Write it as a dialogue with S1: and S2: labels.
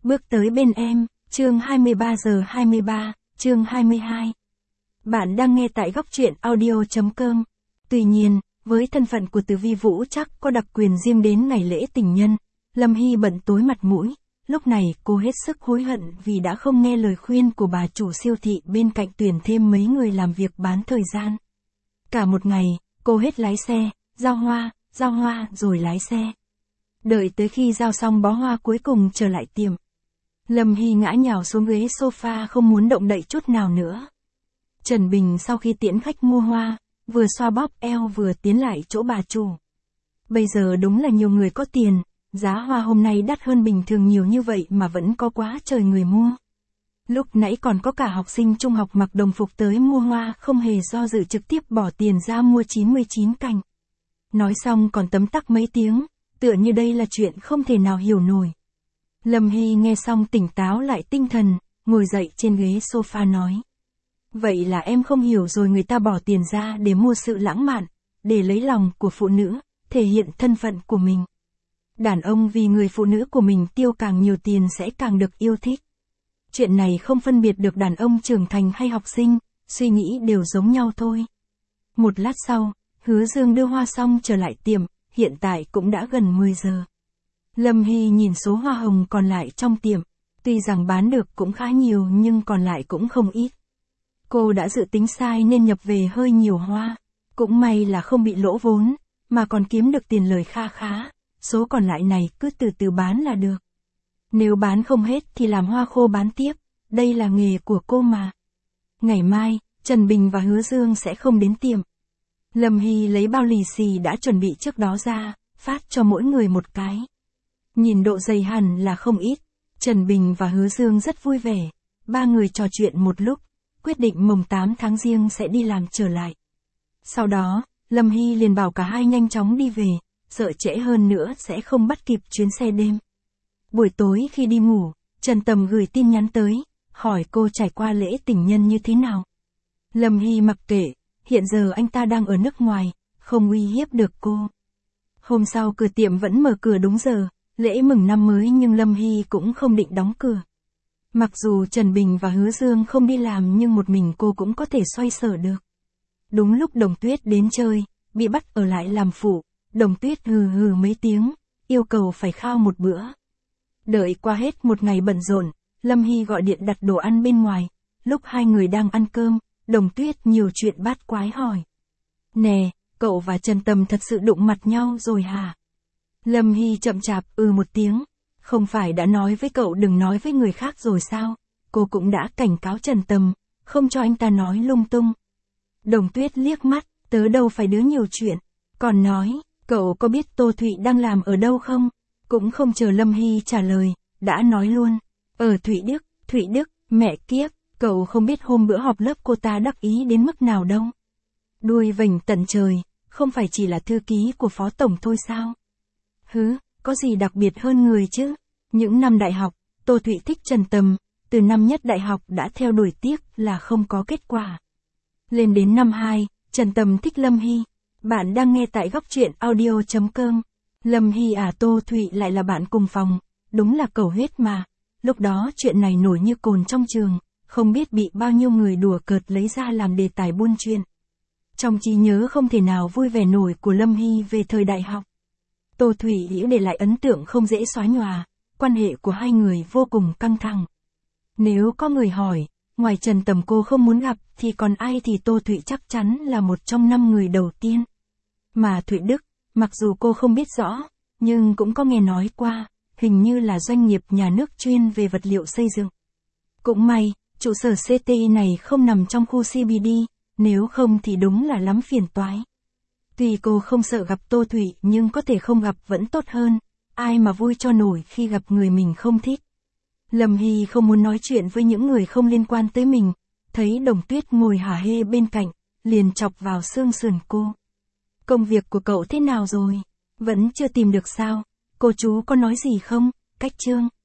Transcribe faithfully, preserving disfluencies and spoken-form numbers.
S1: Bước tới bên em, chương hai mươi ba giờ hai mươi ba, chương hai mươi hai. Bạn đang nghe tại góc truyện audio.com. Tuy nhiên, với thân phận của Từ Vi Vũ chắc có đặc quyền riêng đến ngày lễ tình nhân, Lâm Hy bận tối mặt mũi. Lúc này cô hết sức hối hận vì đã không nghe lời khuyên của bà chủ siêu thị bên cạnh tuyển thêm mấy người làm việc bán thời gian. Cả một ngày, cô hết lái xe, giao hoa, giao hoa rồi lái xe. Đợi tới khi giao xong bó hoa cuối cùng trở lại tiệm. Lâm Hy ngã nhào xuống ghế sofa không muốn động đậy chút nào nữa. Trần Bình sau khi tiễn khách mua hoa, vừa xoa bóp eo vừa tiến lại chỗ bà chủ. Bây giờ đúng là nhiều người có tiền, giá hoa hôm nay đắt hơn bình thường nhiều như vậy mà vẫn có quá trời người mua. Lúc nãy còn có cả học sinh trung học mặc đồng phục tới mua hoa không hề do dự trực tiếp bỏ tiền ra mua chín mươi chín cành. Nói xong còn tấm tắc mấy tiếng, tựa như đây là chuyện không thể nào hiểu nổi. Lâm Hy nghe xong tỉnh táo lại tinh thần, ngồi dậy trên ghế sofa nói. Vậy là em không hiểu rồi, người ta bỏ tiền ra để mua sự lãng mạn, để lấy lòng của phụ nữ, thể hiện thân phận của mình. Đàn ông vì người phụ nữ của mình tiêu càng nhiều tiền sẽ càng được yêu thích. Chuyện này không phân biệt được đàn ông trưởng thành hay học sinh, suy nghĩ đều giống nhau thôi. Một lát sau, Hứa Dương đưa hoa xong trở lại tiệm, hiện tại cũng đã gần mười giờ. Lâm Hy nhìn số hoa hồng còn lại trong tiệm, tuy rằng bán được cũng khá nhiều nhưng còn lại cũng không ít. Cô đã dự tính sai nên nhập về hơi nhiều hoa, cũng may là không bị lỗ vốn, mà còn kiếm được tiền lời kha khá, số còn lại này cứ từ từ bán là được. Nếu bán không hết thì làm hoa khô bán tiếp, đây là nghề của cô mà. Ngày mai, Trần Bình và Hứa Dương sẽ không đến tiệm. Lâm Hy lấy bao lì xì đã chuẩn bị trước đó ra, phát cho mỗi người một cái. Nhìn độ dày hẳn là không ít, Trần Bình và Hứa Dương rất vui vẻ, ba người trò chuyện một lúc, quyết định mồng tám tháng Giêng sẽ đi làm trở lại. Sau đó, Lâm Hy liền bảo cả hai nhanh chóng đi về, sợ trễ hơn nữa sẽ không bắt kịp chuyến xe đêm. Buổi tối khi đi ngủ, Trần Tầm gửi tin nhắn tới, hỏi cô trải qua lễ tình nhân như thế nào. Lâm Hy mặc kệ, hiện giờ anh ta đang ở nước ngoài, không uy hiếp được cô. Hôm sau cửa tiệm vẫn mở cửa đúng giờ, lễ mừng năm mới nhưng Lâm Hy cũng không định đóng cửa. Mặc dù Trần Bình và Hứa Dương không đi làm nhưng một mình cô cũng có thể xoay sở được. Đúng lúc Đồng Tuyết đến chơi, bị bắt ở lại làm phụ, Đồng Tuyết hừ hừ mấy tiếng, yêu cầu phải khao một bữa. Đợi qua hết một ngày bận rộn, Lâm Hy gọi điện đặt đồ ăn bên ngoài, lúc hai người đang ăn cơm, Đồng Tuyết nhiều chuyện bát quái hỏi. Nè, cậu và Trần Tầm thật sự đụng mặt nhau rồi hả? Lâm Hy chậm chạp ừ một tiếng, không phải đã nói với cậu đừng nói với người khác rồi sao, cô cũng đã cảnh cáo Trần Tầm, không cho anh ta nói lung tung. Đồng Tuyết liếc mắt, tớ đâu phải đứa nhiều chuyện, còn nói, cậu có biết Tô Thụy đang làm ở đâu không? Cũng không chờ Lâm Hy trả lời, đã nói luôn, ở Thụy Đức, Thụy Đức, mẹ kiếp, cậu không biết hôm bữa họp lớp cô ta đắc ý đến mức nào đâu. Đuôi vểnh tận trời, không phải chỉ là thư ký của phó tổng thôi sao? Hứ, có gì đặc biệt hơn người chứ? Những năm đại học, Tô Thụy thích Trần Tầm, từ năm nhất đại học đã theo đuổi tiếc là không có kết quả. Lên đến năm hai, Trần Tầm thích Lâm Hy. Bạn đang nghe tại góc truyện audio.com. Lâm Hy à, Tô Thụy lại là bạn cùng phòng, đúng là cầu huyết mà. Lúc đó chuyện này nổi như cồn trong trường, không biết bị bao nhiêu người đùa cợt lấy ra làm đề tài buôn chuyện. Trong trí nhớ không thể nào vui vẻ nổi của Lâm Hy về thời đại học. Tô Thụy đã để lại ấn tượng không dễ xóa nhòa, quan hệ của hai người vô cùng căng thẳng. Nếu có người hỏi, ngoài Trần Tầm cô không muốn gặp thì còn ai thì Tô Thụy chắc chắn là một trong năm người đầu tiên. Mà Thụy Đức, mặc dù cô không biết rõ, nhưng cũng có nghe nói qua, hình như là doanh nghiệp nhà nước chuyên về vật liệu xây dựng. Cũng may, trụ sở xê tê i này không nằm trong khu xê bê đê, nếu không thì đúng là lắm phiền toái. Tuy cô không sợ gặp Tô Thụy nhưng có thể không gặp vẫn tốt hơn, ai mà vui cho nổi khi gặp người mình không thích. Lâm Hy không muốn nói chuyện với những người không liên quan tới mình, thấy Đồng Tuyết ngồi hả hê bên cạnh, liền chọc vào xương sườn cô. Công việc của cậu thế nào rồi? Vẫn chưa tìm được sao? Cô chú có nói gì không? Cách chương.